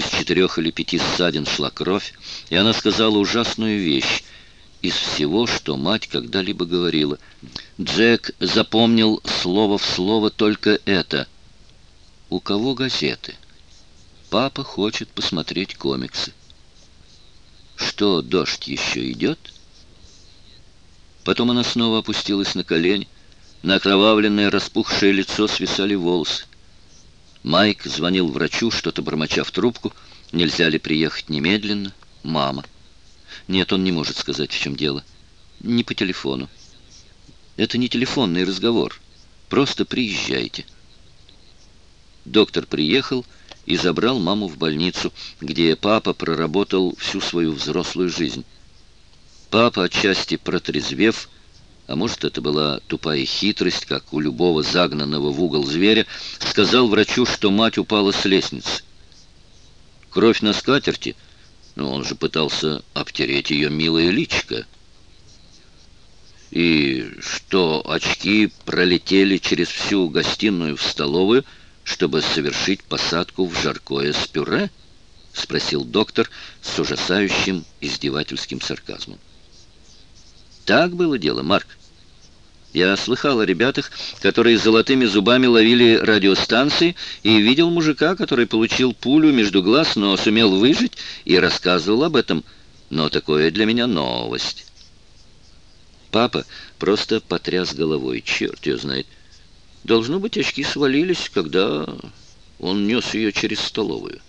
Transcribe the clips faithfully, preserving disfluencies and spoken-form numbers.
из четырех или пяти ссадин шла кровь, и она сказала ужасную вещь из всего, что мать когда-либо говорила. Джек запомнил слово в слово только это. «У кого газеты? Папа хочет посмотреть комиксы». «Что, дождь еще идет?» Потом она снова опустилась на колени. На окровавленное распухшее лицо свисали волосы. Майк звонил врачу, что-то бормоча в трубку. Нельзя ли приехать немедленно? Мама. Нет, он не может сказать, в чем дело. Не по телефону. Это не телефонный разговор. Просто приезжайте. Доктор приехал и забрал маму в больницу, где папа проработал всю свою взрослую жизнь. Папа, отчасти протрезвев, а может, это была тупая хитрость, как у любого загнанного в угол зверя, сказал врачу, что мать упала с лестницы. Кровь на скатерти, но он же пытался обтереть ее милое личико. И что очки пролетели через всю гостиную в столовую, чтобы совершить посадку в жаркое с пюре? Спросил доктор с ужасающим издевательским сарказмом. Так было дело, Марк. Я слыхал о ребятах, которые золотыми зубами ловили радиостанции, и видел мужика, который получил пулю между глаз, но сумел выжить, и рассказывал об этом. Но такое для меня новость. Папа просто потряс головой. Черт ее знает. Должно быть, очки свалились, когда он нес ее через столовую.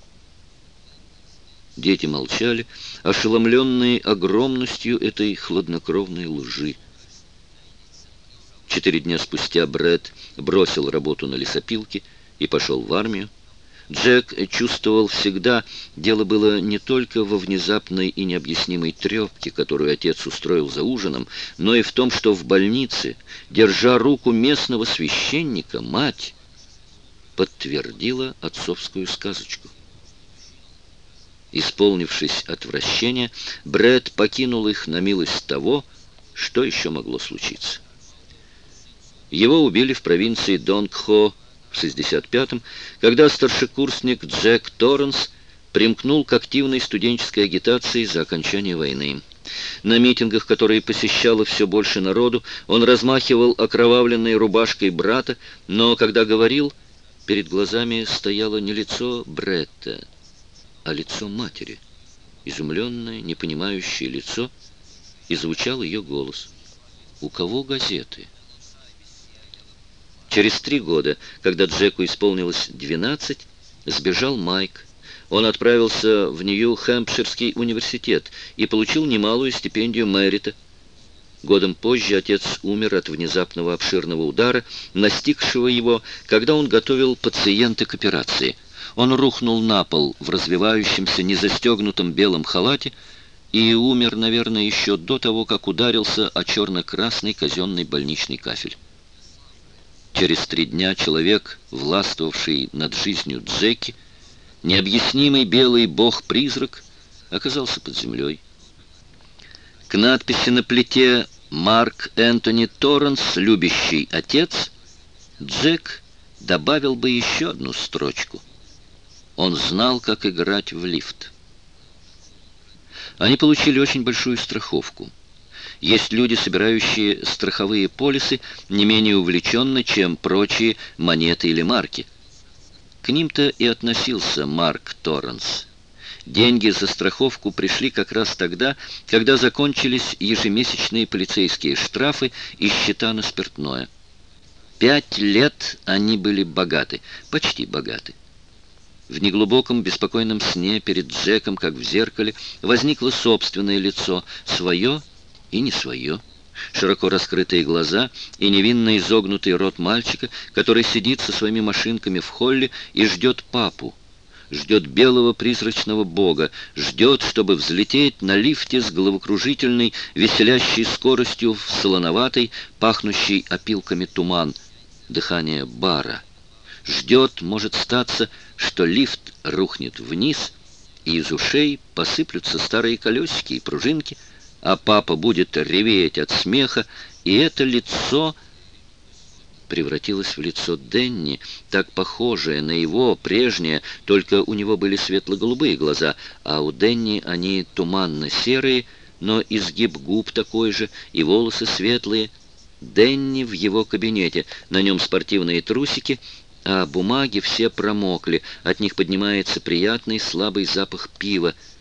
Дети молчали, ошеломленные огромностью этой хладнокровной лжи. Четыре дня спустя Брэд бросил работу на лесопилке и пошел в армию. Джек чувствовал всегда, дело было не только во внезапной и необъяснимой трепке, которую отец устроил за ужином, но и в том, что в больнице, держа руку местного священника, мать подтвердила отцовскую сказочку. Исполнившись отвращения, Брэд покинул их на милость того, что еще могло случиться. Его убили в провинции Донгхо в шестьдесят пятом, когда старшекурсник Джек Торренс примкнул к активной студенческой агитации за окончание войны. На митингах, которые посещало все больше народу, он размахивал окровавленной рубашкой брата, но когда говорил, перед глазами стояло не лицо Бретта, а лицо матери, изумленное, непонимающее лицо, и звучал ее голос. «У кого газеты?» Через три года, когда Джеку исполнилось двенадцать, сбежал Майк. Он отправился в Нью-Хэмпширский университет и получил немалую стипендию Мэрита. Годом позже отец умер от внезапного обширного удара, настигшего его, когда он готовил пациента к операции. Он рухнул на пол в развивающемся незастегнутом белом халате и умер, наверное, еще до того, как ударился о черно-красный казенный больничный кафель. Через три дня человек, властвовавший над жизнью Джеки, необъяснимый белый бог-призрак, оказался под землей. К надписи на плите «Марк Энтони Торренс, любящий отец» Джек добавил бы еще одну строчку. Он знал, как играть в лифт. Они получили очень большую страховку. Есть люди, собирающие страховые полисы, не менее увлеченно, чем прочие монеты или марки. К ним-то и относился Марк Торренс. Деньги за страховку пришли как раз тогда, когда закончились ежемесячные полицейские штрафы и счета на спиртное. Пять лет они были богаты, почти богаты. В неглубоком беспокойном сне перед Джеком, как в зеркале, возникло собственное лицо, свое и не свое. Широко раскрытые глаза и невинно изогнутый рот мальчика, который сидит со своими машинками в холле и ждет папу, ждет белого призрачного бога, ждет, чтобы взлететь на лифте с головокружительной, веселящей скоростью в солоноватый, пахнущий опилками туман, дыхание бара. Ждет, может статься, что лифт рухнет вниз, и из ушей посыплются старые колесики и пружинки, а папа будет реветь от смеха, и это лицо... превратилось в лицо Денни, так похожее на его прежнее, только у него были светло-голубые глаза, а у Денни они туманно-серые, но изгиб губ такой же, и волосы светлые. Денни в его кабинете, на нем спортивные трусики, а бумаги все промокли, от них поднимается приятный слабый запах пива.